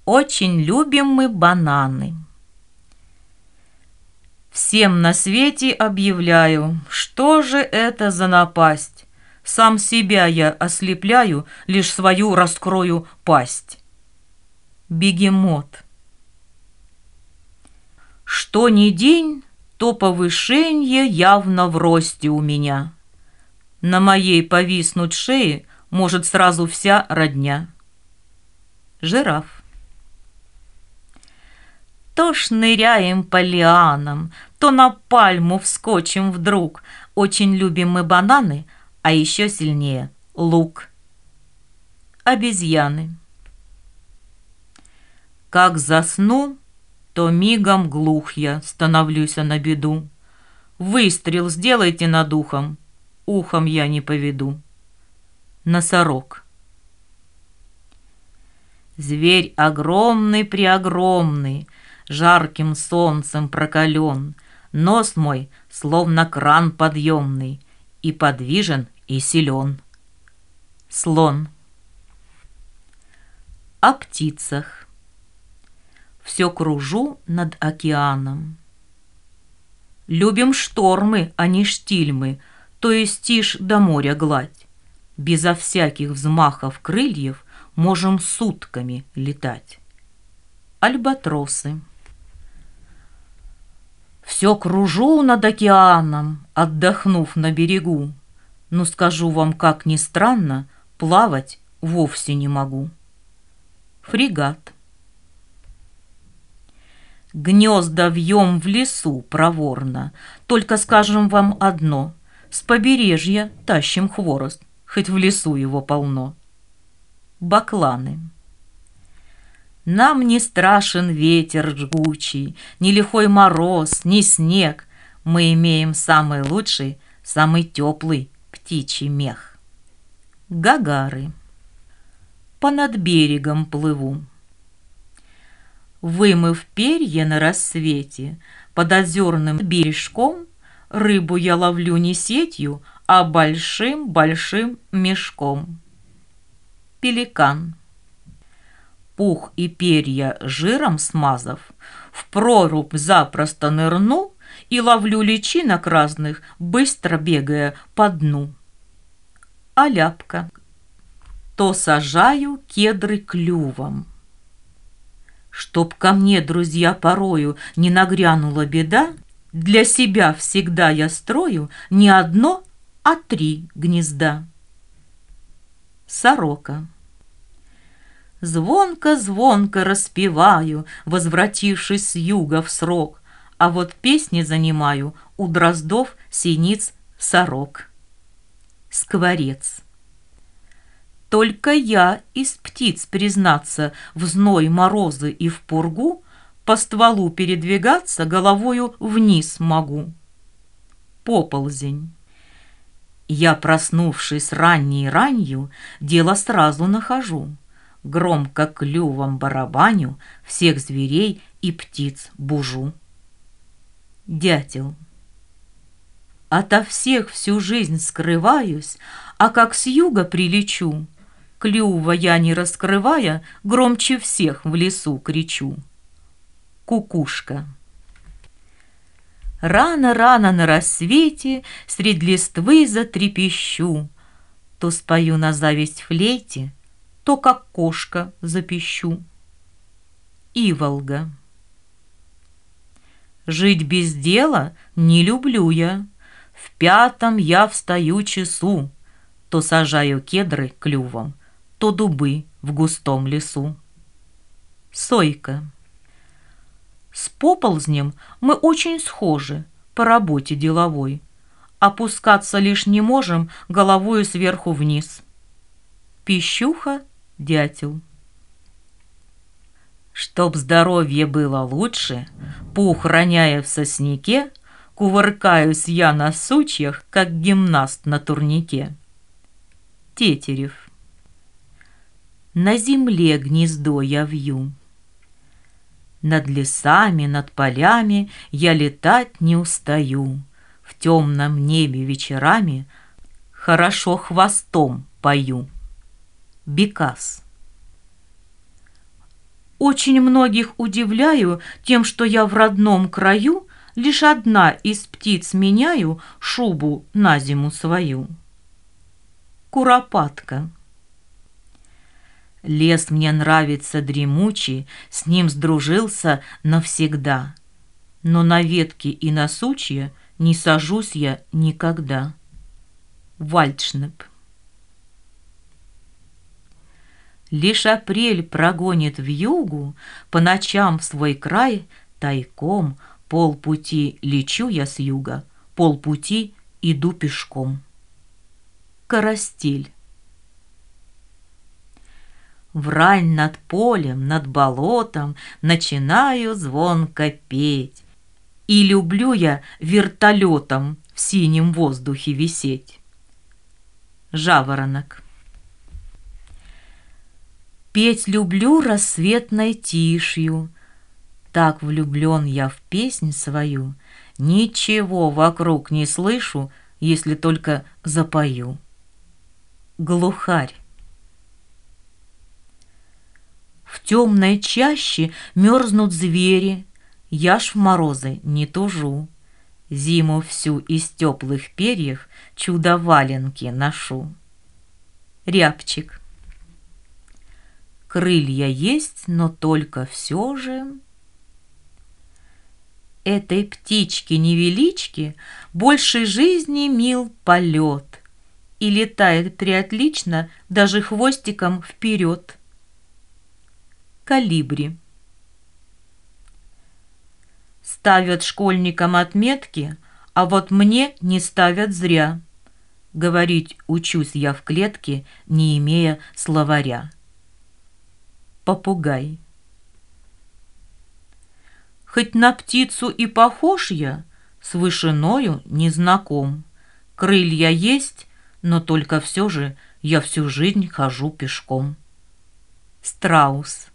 Очень любим мы бананы. Всем на свете объявляю, что же это за напасть? Сам себя я ослепляю, лишь свою раскрою пасть. Бегемот. Что ни день, то повышенье явно в росте у меня. На моей повиснуть шее может сразу вся родня. Жираф. То шныряем по лианам, то на пальму вскочим вдруг. Очень любим мы бананы, а еще сильнее лук. Обезьяны. Как засну, то мигом глух я становлюсь на беду. Выстрел сделайте над ухом я не поведу. Носорог. Зверь огромный-преогромный, жарким солнцем прокален, нос мой словно кран подъемный, и подвижен, и силен. Слон. О птицах. Все кружу над океаном. Любим штормы, а не штильмы, то есть тишь до моря гладь. Безо всяких взмахов крыльев можем сутками летать. Альбатросы. Все кружу над океаном, отдохнув на берегу, но скажу вам, как ни странно, плавать вовсе не могу. Фрегат. Гнезда вьем в лесу проворно, только скажем вам одно: с побережья тащим хворост, хоть в лесу его полно. Бакланы. Нам не страшен ветер жгучий, ни лихой мороз, ни снег. Мы имеем самый лучший, самый теплый птичий мех. Гагары. Понад берегом плыву. Вымыв перья на рассвете, под озерным бережком рыбу я ловлю не сетью, а большим-большим мешком. Пеликан. Пух и перья жиром смазав, в прорубь запросто нырну и ловлю личинок разных, быстро бегая по дну. Оляпка. То сажаю кедры клювом. Чтоб ко мне, друзья, порою не нагрянула беда, для себя всегда я строю не одно, а 3 гнезда. Сорока. Звонко-звонко распеваю, возвратившись с юга в срок, а вот песни занимаю у дроздов, синиц, сорок. Скворец. Только я из птиц, признаться, в зной, морозы и в пургу по стволу передвигаться головою вниз могу. Поползень. Я, проснувшись ранней ранью, дело сразу нахожу. Громко клювом барабаню, всех зверей и птиц бужу. Дятел. Ото всех всю жизнь скрываюсь, а как с юга прилечу, клюва я не раскрывая, громче всех в лесу кричу. Кукушка. Рано-рано на рассвете средь листвы затрепещу, то спою на зависть флейте, то как кошка запищу. Иволга. Жить без дела не люблю я, в 5 я встаю часу, то сажаю кедры клювом, то дубы в густом лесу. Сойка. С поползнем мы очень схожи по работе деловой, опускаться лишь не можем головою сверху вниз. Пищуха, дятел. Чтоб здоровье было лучше, пух роняя в сосняке, кувыркаюсь я на сучьях, как гимнаст на турнике. Тетерев. На земле гнездо я вью. Над лесами, над полями я летать не устаю. В темном небе вечерами хорошо хвостом пою. Бекас. Очень многих удивляю тем, что я в родном краю лишь одна из птиц меняю шубу на зиму свою. Куропатка. Лес мне нравится дремучий, с ним сдружился навсегда. Но на ветки и на сучья не сажусь я никогда. Вальдшнеп. Лишь апрель прогонит вьюгу, по ночам в свой край тайком, полпути лечу я с юга, полпути иду пешком. Карастель. Врань над полем, над болотом начинаю звонко петь. И люблю я вертолетом в синем воздухе висеть. Жаворонок. Петь люблю рассветной тишью, так влюблен я в песнь свою, ничего вокруг не слышу, если только запою. Глухарь. В темной чаще мерзнут звери, я ж в морозы не тужу. Зиму всю из теплых перьев чудо-валенки ношу. Рябчик. Крылья есть, но только все же этой птичке-невеличке больше жизни мил полет, и летает приотлично даже хвостиком вперед. Колибри. Ставят школьникам отметки, а вот мне не ставят зря. Говорить учусь я в клетке, не имея словаря. Попугай. Хоть на птицу и похож я, с вышиною не знаком. Крылья есть, но только все же я всю жизнь хожу пешком. Страус.